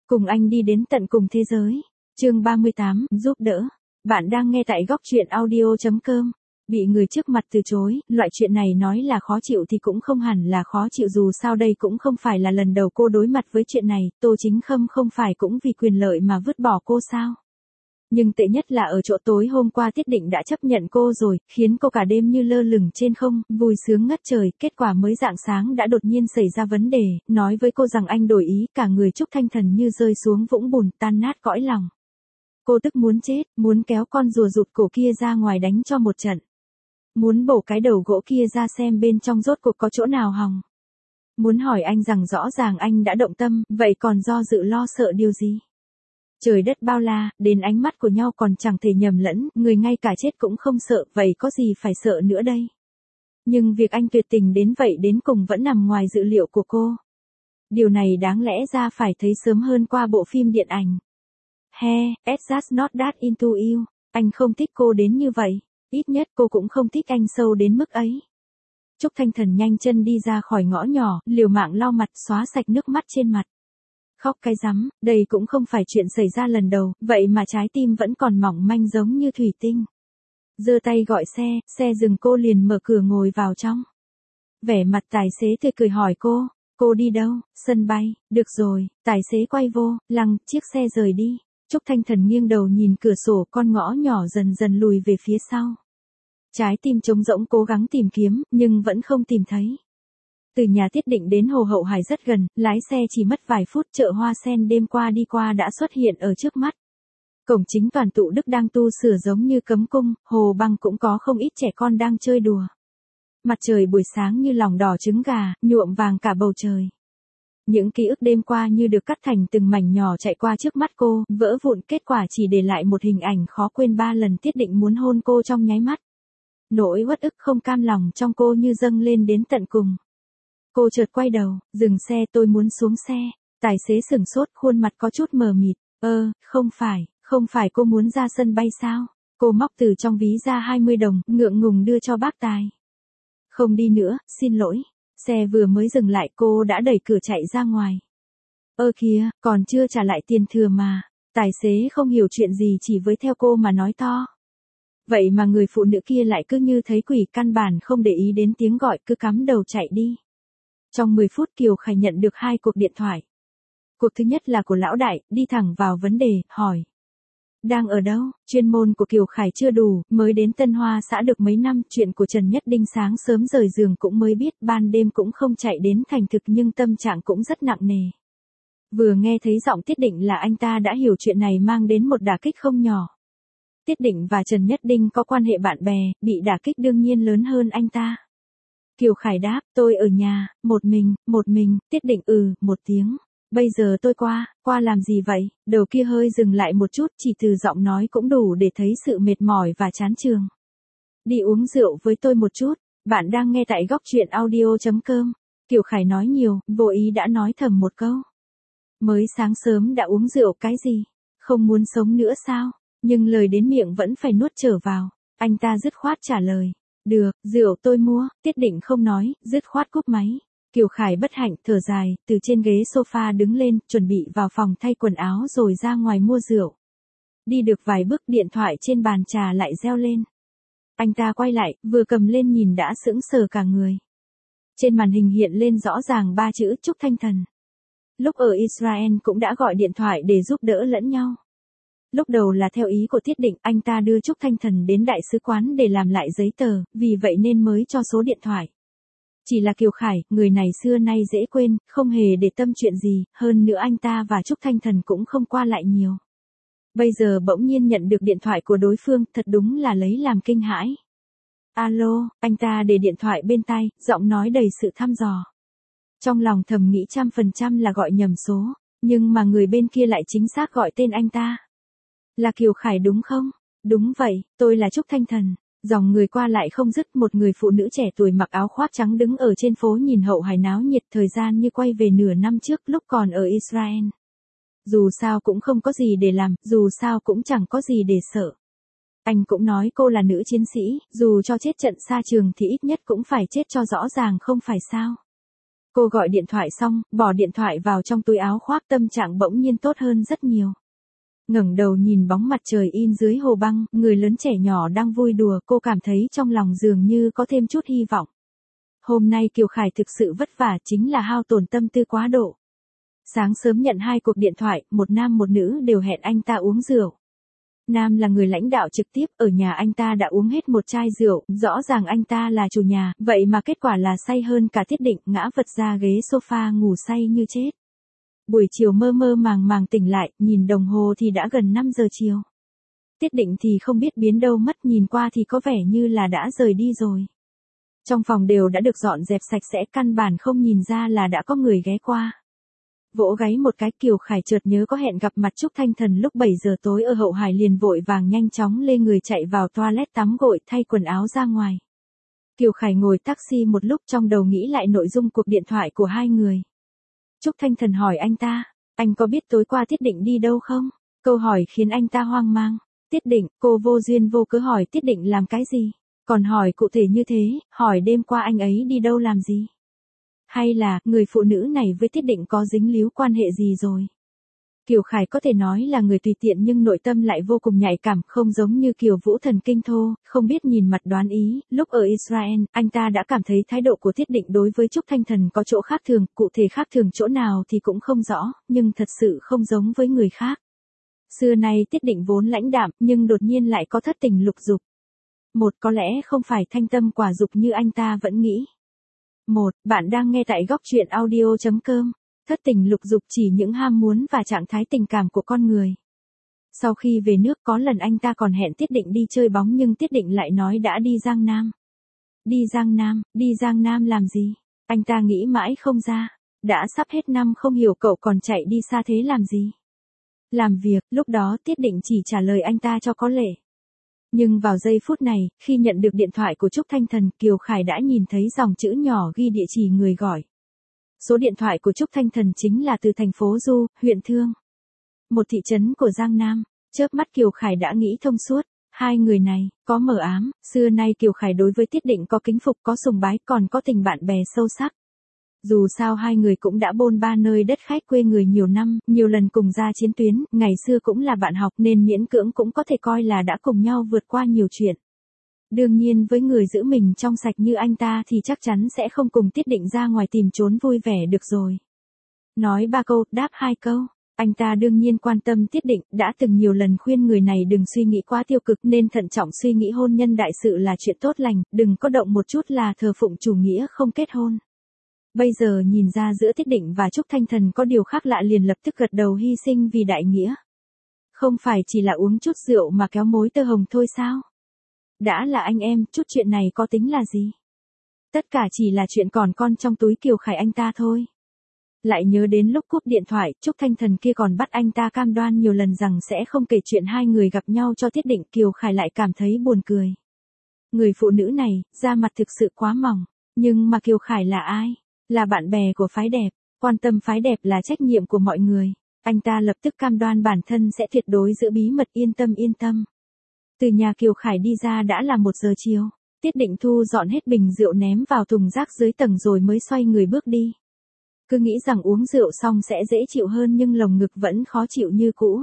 Cùng anh đi đến tận cùng thế giới. Chương 38, giúp đỡ. Bạn đang nghe tại góc truyện audio.com. Bị người trước mặt từ chối, loại chuyện này nói là khó chịu thì cũng không hẳn là khó chịu, dù sao đây cũng không phải là lần đầu cô đối mặt với chuyện này, Tô Chính Khâm không phải cũng vì quyền lợi mà vứt bỏ cô sao? Nhưng tệ nhất là ở chỗ tối hôm qua Tiết Định đã chấp nhận cô rồi, khiến cô cả đêm như lơ lửng trên không, vui sướng ngất trời, kết quả mới rạng sáng đã đột nhiên xảy ra vấn đề, nói với cô rằng anh đổi ý, cả người Trúc Thanh Thần như rơi xuống vũng bùn, tan nát cõi lòng. Cô tức muốn chết, muốn kéo con rùa rụt cổ kia ra ngoài đánh cho một trận. Muốn bổ cái đầu gỗ kia ra xem bên trong rốt cuộc có chỗ nào hỏng. Muốn hỏi anh rằng rõ ràng anh đã động tâm, vậy còn do dự lo sợ điều gì? Trời đất bao la, đến ánh mắt của nhau còn chẳng thể nhầm lẫn, người ngay cả chết cũng không sợ, vậy có gì phải sợ nữa đây? Nhưng việc anh tuyệt tình đến vậy đến cùng vẫn nằm ngoài dự liệu của cô. Điều này đáng lẽ ra phải thấy sớm hơn qua bộ phim điện ảnh. It's just not that into you. Anh không thích cô đến như vậy. Ít nhất cô cũng không thích anh sâu đến mức ấy. Trúc Thanh Thần nhanh chân đi ra khỏi ngõ nhỏ, liều mạng lau mặt, xóa sạch nước mắt trên mặt. Khóc cái rắm, đây cũng không phải chuyện xảy ra lần đầu, vậy mà trái tim vẫn còn mỏng manh giống như thủy tinh. Giơ tay gọi xe dừng, cô liền mở cửa ngồi vào trong. Vẻ mặt tài xế tươi cười hỏi cô đi đâu? Sân bay. Được rồi, tài xế quay vô, lăng chiếc xe rời đi. Trúc Thanh Thần nghiêng đầu nhìn cửa sổ, con ngõ nhỏ dần dần lùi về phía sau. Trái tim trống rỗng cố gắng tìm kiếm, nhưng vẫn không tìm thấy. Từ nhà Tiết Định đến Hồ Hậu Hải rất gần, lái xe chỉ mất vài phút, chợ Hoa Sen đêm qua đi qua đã xuất hiện ở trước mắt. Cổng chính Toàn Tụ Đức đang tu sửa giống như cấm cung, hồ băng cũng có không ít trẻ con đang chơi đùa. Mặt trời buổi sáng như lòng đỏ trứng gà, nhuộm vàng cả bầu trời. Những ký ức đêm qua như được cắt thành từng mảnh nhỏ chạy qua trước mắt cô, vỡ vụn, kết quả chỉ để lại một hình ảnh khó quên. 3 lần Tiết Định muốn hôn cô trong nháy mắt. Nỗi uất ức không cam lòng trong cô như dâng lên đến tận cùng. Cô chợt quay đầu, dừng xe, tôi muốn xuống xe. Tài xế sửng sốt, khuôn mặt có chút mờ mịt. Không phải cô muốn ra sân bay sao? Cô móc từ trong ví ra 20 đồng, ngượng ngùng đưa cho bác Tài. Không đi nữa, xin lỗi. Xe vừa mới dừng lại cô đã đẩy cửa chạy ra ngoài. Kìa, còn chưa trả lại tiền thừa mà. Tài xế không hiểu chuyện gì chỉ với theo cô mà nói to. Vậy mà người phụ nữ kia lại cứ như thấy quỷ, căn bản không để ý đến tiếng gọi, cứ cắm đầu chạy đi. Trong 10 phút Kiều Khải nhận được 2 cuộc điện thoại. Cuộc thứ nhất là của lão đại, đi thẳng vào vấn đề, hỏi. Đang ở đâu? Chuyên môn của Kiều Khải chưa đủ, mới đến Tân Hoa xã được mấy năm, chuyện của Trần Nhất Đinh sáng sớm rời giường cũng mới biết, ban đêm cũng không chạy đến thành thực nhưng tâm trạng cũng rất nặng nề. Vừa nghe thấy giọng Tiết Định là anh ta đã hiểu chuyện này mang đến một đả kích không nhỏ. Tiết Định và Trần Nhất Đinh có quan hệ bạn bè, bị đả kích đương nhiên lớn hơn anh ta. Kiều Khải đáp, tôi ở nhà, một mình, Tiết Định một tiếng. Bây giờ tôi qua làm gì vậy? Đầu kia hơi dừng lại một chút, chỉ từ giọng nói cũng đủ để thấy sự mệt mỏi và chán chường. Đi uống rượu với tôi một chút, bạn đang nghe tại góc truyện audio.com. Kiều Khải nói nhiều, vô ý đã nói thầm một câu. Mới sáng sớm đã uống rượu cái gì? Không muốn sống nữa sao? Nhưng lời đến miệng vẫn phải nuốt trở vào. Anh ta dứt khoát trả lời. Được, rượu tôi mua. Tiết Định không nói, dứt khoát cúp máy. Kiều Khải bất hạnh, thở dài, từ trên ghế sofa đứng lên, chuẩn bị vào phòng thay quần áo rồi ra ngoài mua rượu. Đi được vài bước điện thoại trên bàn trà lại reo lên. Anh ta quay lại, vừa cầm lên nhìn đã sững sờ cả người. Trên màn hình hiện lên rõ ràng 3 chữ Trúc Thanh Thần. Lúc ở Israel cũng đã gọi điện thoại để giúp đỡ lẫn nhau. Lúc đầu là theo ý của Tiết Định, anh ta đưa Trúc Thanh Thần đến đại sứ quán để làm lại giấy tờ, vì vậy nên mới cho số điện thoại. Chỉ là Kiều Khải, người này xưa nay dễ quên, không hề để tâm chuyện gì, hơn nữa anh ta và Trúc Thanh Thần cũng không qua lại nhiều. Bây giờ bỗng nhiên nhận được điện thoại của đối phương, thật đúng là lấy làm kinh hãi. Alo, anh ta để điện thoại bên tai, giọng nói đầy sự thăm dò. Trong lòng thầm nghĩ 100% là gọi nhầm số, nhưng mà người bên kia lại chính xác gọi tên anh ta. Là Kiều Khải đúng không? Đúng vậy, tôi là Trúc Thanh Thần. Dòng người qua lại không dứt, một người phụ nữ trẻ tuổi mặc áo khoác trắng đứng ở trên phố nhìn Hậu Hải náo nhiệt, thời gian như quay về nửa năm trước lúc còn ở Israel. Dù sao cũng không có gì để làm, dù sao cũng chẳng có gì để sợ. Anh cũng nói cô là nữ chiến sĩ, dù cho chết trận xa trường thì ít nhất cũng phải chết cho rõ ràng không phải sao. Cô gọi điện thoại xong, bỏ điện thoại vào trong túi áo khoác, tâm trạng bỗng nhiên tốt hơn rất nhiều. Ngẩng đầu nhìn bóng mặt trời in dưới hồ băng, người lớn trẻ nhỏ đang vui đùa, cô cảm thấy trong lòng dường như có thêm chút hy vọng. Hôm nay Kiều Khải thực sự vất vả, chính là hao tổn tâm tư quá độ. Sáng sớm nhận 2 cuộc điện thoại, một nam một nữ đều hẹn anh ta uống rượu. Nam là người lãnh đạo trực tiếp, ở nhà anh ta đã uống hết một chai rượu, rõ ràng anh ta là chủ nhà, vậy mà kết quả là say hơn cả Tiết Định, ngã vật ra ghế sofa ngủ say như chết. Buổi chiều mơ mơ màng màng tỉnh lại, nhìn đồng hồ thì đã gần 5 giờ chiều. Tiết Định thì không biết biến đâu mất, nhìn qua thì có vẻ như là đã rời đi rồi. Trong phòng đều đã được dọn dẹp sạch sẽ, căn bản không nhìn ra là đã có người ghé qua. Vỗ gáy một cái, Kiều Khải chợt nhớ có hẹn gặp mặt Trúc Thanh Thần lúc 7 giờ tối ở Hậu Hải, liền vội vàng nhanh chóng lê người chạy vào toilet tắm gội, thay quần áo ra ngoài. Kiều Khải ngồi taxi một lúc, trong đầu nghĩ lại nội dung cuộc điện thoại của hai người. Trúc Thanh Thần hỏi anh ta, anh có biết tối qua Tiết Định đi đâu không? Câu hỏi khiến anh ta hoang mang. Tiết Định, cô vô duyên vô cớ hỏi Tiết Định làm cái gì? Còn hỏi cụ thể như thế, hỏi đêm qua anh ấy đi đâu làm gì? Hay là, người phụ nữ này với Tiết Định có dính líu quan hệ gì rồi? Kiều Khải có thể nói là người tùy tiện nhưng nội tâm lại vô cùng nhạy cảm, không giống như Kiều Vũ thần kinh thô, không biết nhìn mặt đoán ý. Lúc ở Israel, anh ta đã cảm thấy thái độ của Tiết Định đối với Trúc Thanh Thần có chỗ khác thường, cụ thể khác thường chỗ nào thì cũng không rõ, nhưng thật sự không giống với người khác. Xưa nay Tiết Định vốn lãnh đạm, nhưng đột nhiên lại có thất tình lục dục. Có lẽ không phải thanh tâm quả dục như anh ta vẫn nghĩ. Bạn đang nghe tại góc truyện audio.com. Thất tình lục dục chỉ những ham muốn và trạng thái tình cảm của con người. Sau khi về nước có lần anh ta còn hẹn Tiết Định đi chơi bóng, nhưng Tiết Định lại nói đã đi Giang Nam. Đi Giang Nam làm gì? Anh ta nghĩ mãi không ra. Đã sắp hết năm không hiểu cậu còn chạy đi xa thế làm gì? Làm việc, lúc đó Tiết Định chỉ trả lời anh ta cho có lệ. Nhưng vào giây phút này, khi nhận được điện thoại của Trúc Thanh Thần, Kiều Khải đã nhìn thấy dòng chữ nhỏ ghi địa chỉ người gọi. Số điện thoại của Trúc Thanh Thần chính là từ thành phố Du, huyện Thương, một thị trấn của Giang Nam. Chớp mắt Kiều Khải đã nghĩ thông suốt. Hai người này, có mờ ám, xưa nay Kiều Khải đối với Tiết Định có kính phục, có sùng bái, còn có tình bạn bè sâu sắc. Dù sao hai người cũng đã bôn ba nơi đất khách quê người nhiều năm, nhiều lần cùng ra chiến tuyến, ngày xưa cũng là bạn học nên miễn cưỡng cũng có thể coi là đã cùng nhau vượt qua nhiều chuyện. Đương nhiên với người giữ mình trong sạch như anh ta thì chắc chắn sẽ không cùng Tiết Định ra ngoài tìm trốn vui vẻ được rồi. Nói 3 câu, đáp 2 câu. Anh ta đương nhiên quan tâm Tiết Định, đã từng nhiều lần khuyên người này đừng suy nghĩ quá tiêu cực, nên thận trọng suy nghĩ hôn nhân đại sự là chuyện tốt lành, đừng có động một chút là thờ phụng chủ nghĩa không kết hôn. Bây giờ nhìn ra giữa Tiết Định và Trúc Thanh Thần có điều khác lạ, liền lập tức gật đầu hy sinh vì đại nghĩa. Không phải chỉ là uống chút rượu mà kéo mối tơ hồng thôi sao? Đã là anh em, chút chuyện này có tính là gì? Tất cả chỉ là chuyện còn con trong túi Kiều Khải anh ta thôi. Lại nhớ đến lúc cúp điện thoại, Trúc Thanh Thần kia còn bắt anh ta cam đoan nhiều lần rằng sẽ không kể chuyện hai người gặp nhau cho Tiết Định, Kiều Khải lại cảm thấy buồn cười. Người phụ nữ này, da mặt thực sự quá mỏng, nhưng mà Kiều Khải là ai? Là bạn bè của phái đẹp, quan tâm phái đẹp là trách nhiệm của mọi người. Anh ta lập tức cam đoan bản thân sẽ tuyệt đối giữ bí mật, yên tâm. Từ nhà Kiều Khải đi ra đã là 1 giờ chiều. Tiết Định thu dọn hết bình rượu ném vào thùng rác dưới tầng rồi mới xoay người bước đi. Cứ nghĩ rằng uống rượu xong sẽ dễ chịu hơn nhưng lồng ngực vẫn khó chịu như cũ.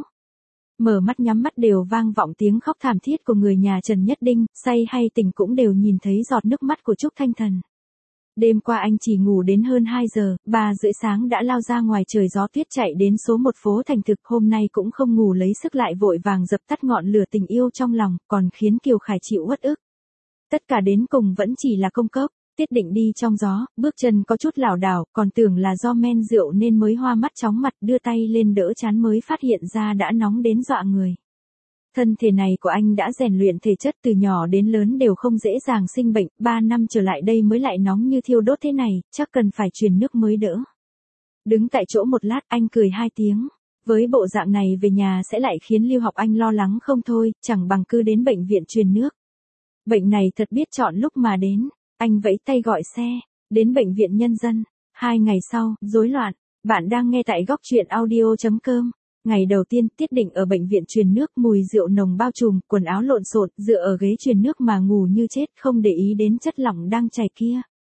Mở mắt nhắm mắt đều vang vọng tiếng khóc thảm thiết của người nhà Trần Nhất Đinh, say hay tỉnh cũng đều nhìn thấy giọt nước mắt của Trúc Thanh Thần. Đêm qua anh chỉ ngủ đến hơn 2 giờ, 3 rưỡi sáng đã lao ra ngoài trời gió tuyết chạy đến số 1 phố Thành Thực, hôm nay cũng không ngủ lấy sức lại vội vàng dập tắt ngọn lửa tình yêu trong lòng, còn khiến Kiều Khải chịu uất ức. Tất cả đến cùng vẫn chỉ là công cốc. Tiết Định đi trong gió, bước chân có chút lảo đảo, còn tưởng là do men rượu nên mới hoa mắt chóng mặt, đưa tay lên đỡ trán mới phát hiện ra đã nóng đến dọa người. Thân thể này của anh đã rèn luyện thể chất từ nhỏ đến lớn đều không dễ dàng sinh bệnh, 3 năm trở lại đây mới lại nóng như thiêu đốt thế này, chắc cần phải truyền nước mới đỡ. Đứng tại chỗ một lát, anh cười 2 tiếng. Với bộ dạng này về nhà sẽ lại khiến Lưu Học Anh lo lắng không thôi, chẳng bằng cứ đến bệnh viện truyền nước. Bệnh này thật biết chọn lúc mà đến. Anh vẫy tay gọi xe, đến bệnh viện nhân dân. 2 ngày sau, rối loạn. Bạn đang nghe tại góc truyện audio.com. Ngày đầu tiên, Tiết Định ở bệnh viện truyền nước, mùi rượu nồng bao trùm, quần áo lộn xộn, dựa ở ghế truyền nước mà ngủ như chết, không để ý đến chất lỏng đang chảy kia.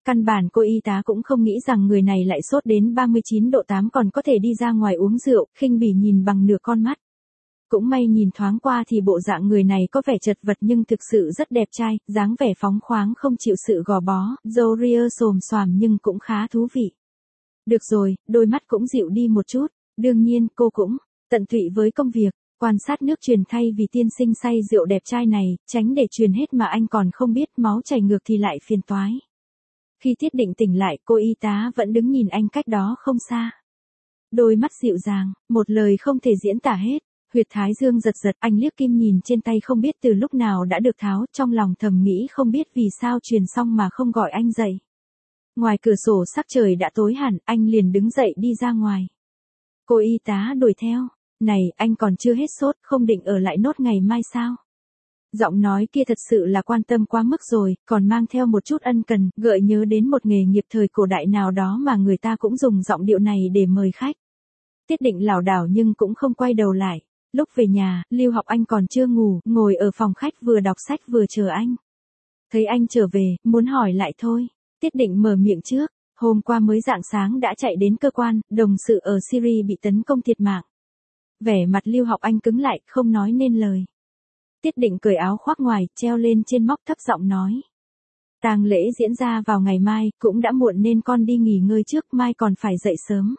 Căn bản cô y tá cũng không nghĩ rằng người này lại sốt đến 39 độ 8 còn có thể đi ra ngoài uống rượu, khinh bỉ nhìn bằng nửa con mắt. Cũng may nhìn thoáng qua thì bộ dạng người này có vẻ chật vật nhưng thực sự rất đẹp trai, dáng vẻ phóng khoáng không chịu sự gò bó, râu ria xồm xoàm nhưng cũng khá thú vị. Được rồi, đôi mắt cũng dịu đi một chút, đương nhiên cô cũng tận tụy với công việc, quan sát nước truyền thay vì tiên sinh say rượu đẹp trai này, tránh để truyền hết mà anh còn không biết máu chảy ngược thì lại phiền toái. Khi Tiết Định tỉnh lại, cô y tá vẫn đứng nhìn anh cách đó không xa. Đôi mắt dịu dàng, một lời không thể diễn tả hết. Huyệt thái dương giật giật, anh liếc kim nhìn trên tay không biết từ lúc nào đã được tháo, trong lòng thầm nghĩ không biết vì sao truyền xong mà không gọi anh dậy. Ngoài cửa sổ sắc trời đã tối hẳn, anh liền đứng dậy đi ra ngoài. Cô y tá đuổi theo, này, anh còn chưa hết sốt, không định ở lại nốt ngày mai sao? Giọng nói kia thật sự là quan tâm quá mức rồi, còn mang theo một chút ân cần, gợi nhớ đến một nghề nghiệp thời cổ đại nào đó mà người ta cũng dùng giọng điệu này để mời khách. Tiết Định lảo đảo nhưng cũng không quay đầu lại. Lúc về nhà, Lưu Học Anh còn chưa ngủ, ngồi ở phòng khách vừa đọc sách vừa chờ anh. Thấy anh trở về, muốn hỏi lại thôi. Tiết Định mở miệng trước, hôm qua mới rạng sáng đã chạy đến cơ quan, đồng sự ở Syria bị tấn công thiệt mạng. Vẻ mặt Lưu Học Anh cứng lại, không nói nên lời. Tiết Định cởi áo khoác ngoài, treo lên trên móc thấp giọng nói. Tang lễ diễn ra vào ngày mai, cũng đã muộn nên con đi nghỉ ngơi trước, mai còn phải dậy sớm.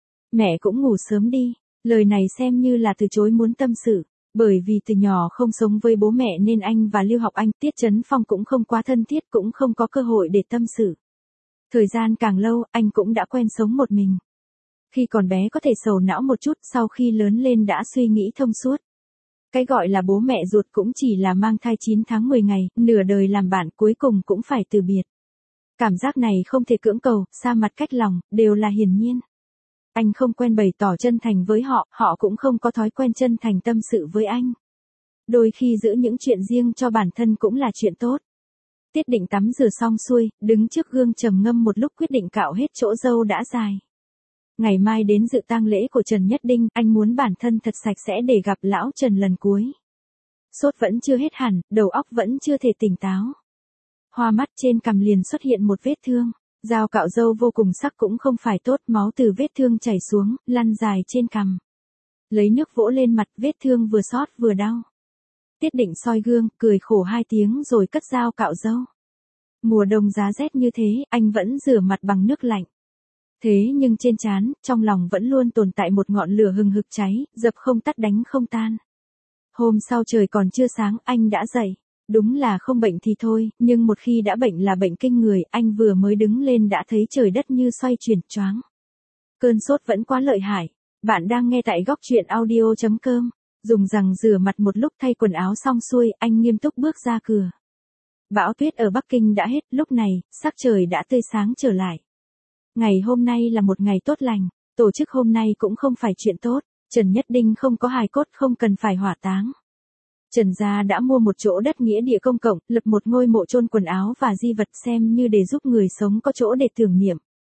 Mẹ cũng ngủ sớm đi. Lời này xem như là từ chối muốn tâm sự, bởi vì từ nhỏ không sống với bố mẹ nên anh và Lưu Học Anh, Tiết Chấn Phong cũng không quá thân thiết, cũng không có cơ hội để tâm sự. Thời gian càng lâu, anh cũng đã quen sống một mình. Khi còn bé có thể sầu não một chút, sau khi lớn lên đã suy nghĩ thông suốt. Cái gọi là bố mẹ ruột cũng chỉ là mang thai 9 tháng 10 ngày, nửa đời làm bạn cuối cùng cũng phải từ biệt. Cảm giác này không thể cưỡng cầu, xa mặt cách lòng, đều là hiển nhiên. Anh không quen bày tỏ chân thành với họ, họ cũng không có thói quen chân thành tâm sự với anh. Đôi khi giữ những chuyện riêng cho bản thân cũng là chuyện tốt. Tiết Định tắm rửa xong xuôi, đứng trước gương trầm ngâm một lúc quyết định cạo hết chỗ râu đã dài. Ngày mai đến dự tang lễ của Trần Nhất Đinh, anh muốn bản thân thật sạch sẽ để gặp lão Trần lần cuối. Sốt vẫn chưa hết hẳn, đầu óc vẫn chưa thể tỉnh táo. Hoa mắt trên cằm liền xuất hiện một vết thương. Dao cạo râu vô cùng sắc cũng không phải tốt, máu từ vết thương chảy xuống, lăn dài trên cằm. Lấy nước vỗ lên mặt, vết thương vừa xót vừa đau. Tiết Định soi gương, cười khổ 2 tiếng rồi cất dao cạo râu. Mùa đông giá rét như thế, anh vẫn rửa mặt bằng nước lạnh. Thế nhưng trên trán, trong lòng vẫn luôn tồn tại một ngọn lửa hừng hực cháy, dập không tắt đánh không tan. Hôm sau trời còn chưa sáng, anh đã dậy. Đúng là không bệnh thì thôi, nhưng một khi đã bệnh là bệnh kinh người, anh vừa mới đứng lên đã thấy trời đất như xoay chuyển, choáng. Cơn sốt vẫn quá lợi hại. Bạn đang nghe tại góc truyện audio.com. Dùng rằng rửa mặt một lúc thay quần áo xong xuôi, anh nghiêm túc bước ra cửa. Bão tuyết ở Bắc Kinh đã hết, lúc này, sắc trời đã tươi sáng trở lại. Ngày hôm nay là một ngày tốt lành, tổ chức hôm nay cũng không phải chuyện tốt, Trần Nhất Đinh không có hài cốt không cần phải hỏa táng. Trần gia đã mua một chỗ đất nghĩa địa công cộng, lập một ngôi mộ chôn quần áo và di vật xem như để giúp người sống có chỗ để tưởng niệm.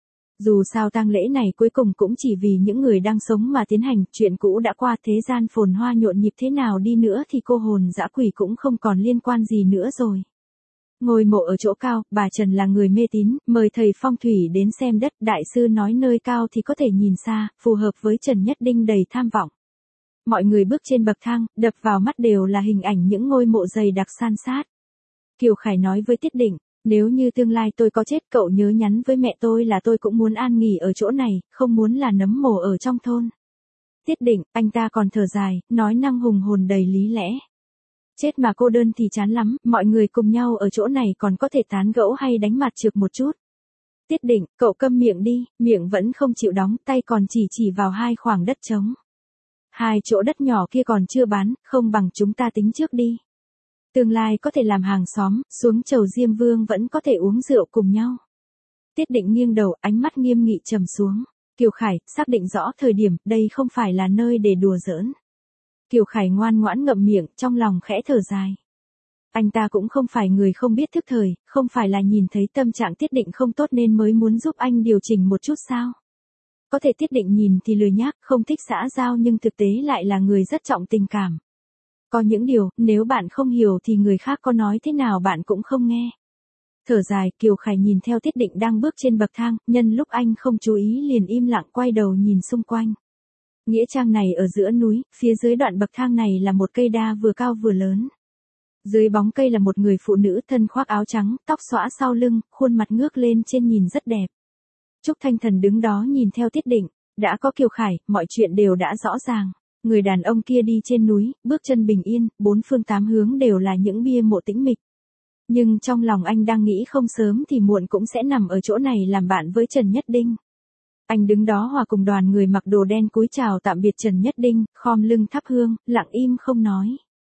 Dù sao tang lễ này cuối cùng cũng chỉ vì những người đang sống mà tiến hành, chuyện cũ đã qua, thế gian phồn hoa nhộn nhịp thế nào đi nữa thì cô hồn dã quỷ cũng không còn liên quan gì nữa rồi. Ngôi mộ ở chỗ cao, bà Trần là người mê tín, mời thầy phong thủy đến xem đất, đại sư nói nơi cao thì có thể nhìn xa, phù hợp với Trần Nhất Đinh đầy tham vọng. Mọi người bước trên bậc thang, đập vào mắt đều là hình ảnh những ngôi mộ dày đặc san sát. Kiều Khải nói với Tiết Định, nếu như tương lai tôi có chết cậu nhớ nhắn với mẹ tôi là tôi cũng muốn an nghỉ ở chỗ này, không muốn là nấm mồ ở trong thôn. Tiết Định, anh ta còn thở dài, nói năng hùng hồn đầy lý lẽ. Chết mà cô đơn thì chán lắm, mọi người cùng nhau ở chỗ này còn có thể tán gẫu hay đánh mặt trược một chút. Tiết Định, cậu câm miệng đi, miệng vẫn không chịu đóng, tay còn chỉ vào 2 khoảng đất trống. 2 chỗ đất nhỏ kia còn chưa bán, không bằng chúng ta tính trước đi. Tương lai có thể làm hàng xóm, xuống chầu Diêm Vương vẫn có thể uống rượu cùng nhau. Tiết Định nghiêng đầu, ánh mắt nghiêm nghị trầm xuống. Kiều Khải, xác định rõ thời điểm, đây không phải là nơi để đùa giỡn. Kiều Khải ngoan ngoãn ngậm miệng, trong lòng khẽ thở dài. Anh ta cũng không phải người không biết thức thời, không phải là nhìn thấy tâm trạng Tiết Định không tốt nên mới muốn giúp anh điều chỉnh một chút sao. Có thể Tiết Định nhìn thì lười nhác, không thích xã giao nhưng thực tế lại là người rất trọng tình cảm. Có những điều, nếu bạn không hiểu thì người khác có nói thế nào bạn cũng không nghe. Thở dài, Kiều Khải nhìn theo Tiết Định đang bước trên bậc thang, nhân lúc anh không chú ý liền im lặng quay đầu nhìn xung quanh. Nghĩa trang này ở giữa núi, phía dưới đoạn bậc thang này là một cây đa vừa cao vừa lớn. Dưới bóng cây là một người phụ nữ thân khoác áo trắng, tóc xõa sau lưng, khuôn mặt ngước lên trên nhìn rất đẹp. Trúc Thanh Thần đứng đó nhìn theo Tiết Định, đã có Kiều Khải, mọi chuyện đều đã rõ ràng. Người đàn ông kia đi trên núi, bước chân bình yên, bốn phương tám hướng đều là những bia mộ tĩnh mịch. Nhưng trong lòng anh đang nghĩ không sớm thì muộn cũng sẽ nằm ở chỗ này làm bạn với Trần Nhất Đinh. Anh đứng đó hòa cùng đoàn người mặc đồ đen cúi chào tạm biệt Trần Nhất Đinh, khom lưng thắp hương, lặng im không nói.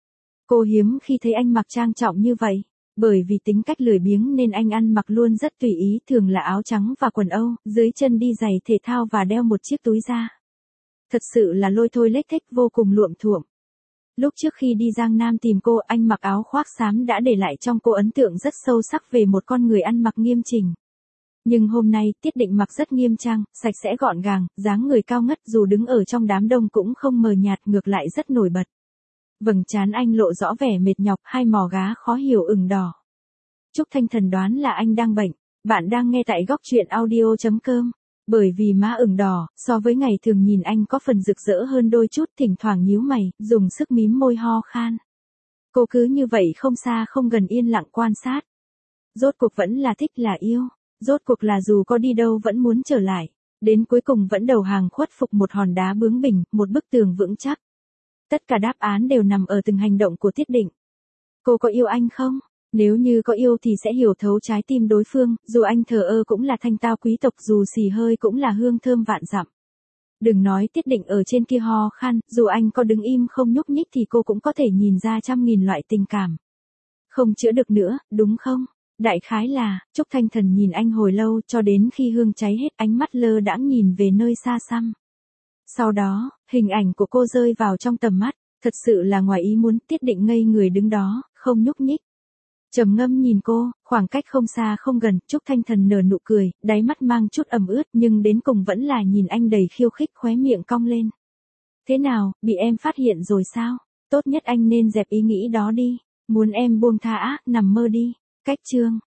Cô hiếm khi thấy anh mặc trang trọng như vậy. Bởi vì tính cách lười biếng nên anh ăn mặc luôn rất tùy ý, thường là áo trắng và quần Âu, dưới chân đi giày thể thao và đeo một chiếc túi da. Thật sự là lôi thôi lếch thếch vô cùng luộm thuộm. Lúc trước khi đi Giang Nam tìm cô, anh mặc áo khoác xám đã để lại trong cô ấn tượng rất sâu sắc về một con người ăn mặc nghiêm chỉnh. Nhưng hôm nay, Tiết Định mặc rất nghiêm trang, sạch sẽ gọn gàng, dáng người cao ngất dù đứng ở trong đám đông cũng không mờ nhạt, ngược lại rất nổi bật. Vầng trán anh lộ rõ vẻ mệt nhọc, hai mỏ gá khó hiểu ửng đỏ. Trúc Thanh Thần đoán là anh đang bệnh. Bạn đang nghe tại góc truyện audio.com. Bởi vì má ửng đỏ, so với ngày thường nhìn anh có phần rực rỡ hơn đôi chút, thỉnh thoảng nhíu mày, dùng sức mím môi ho khan. Cô cứ như vậy không xa không gần yên lặng quan sát. Rốt cuộc vẫn là thích là yêu. Rốt cuộc là dù có đi đâu vẫn muốn trở lại. Đến cuối cùng vẫn đầu hàng khuất phục một hòn đá bướng bỉnh, một bức tường vững chắc. Tất cả đáp án đều nằm ở từng hành động của Tiết Định. Cô có yêu anh không? Nếu như có yêu thì sẽ hiểu thấu trái tim đối phương, dù anh thờ ơ cũng là thanh tao quý tộc, dù xì hơi cũng là hương thơm vạn dặm. Đừng nói Tiết Định ở trên kia ho khan, dù anh có đứng im không nhúc nhích thì cô cũng có thể nhìn ra trăm nghìn loại tình cảm. Không chữa được nữa, đúng không? Đại khái là, Trúc Thanh Thần nhìn anh hồi lâu cho đến khi hương cháy hết, ánh mắt lơ đãng nhìn về nơi xa xăm. Sau đó, hình ảnh của cô rơi vào trong tầm mắt, thật sự là ngoài ý muốn. Tiết Định ngây người đứng đó, không nhúc nhích. Trầm ngâm nhìn cô, khoảng cách không xa không gần, Trúc Thanh Thần nở nụ cười, đáy mắt mang chút ẩm ướt nhưng đến cùng vẫn là nhìn anh đầy khiêu khích, khóe miệng cong lên. Thế nào, bị em phát hiện rồi sao? Tốt nhất anh nên dẹp ý nghĩ đó đi, muốn em buông tha nằm mơ đi. Cách chương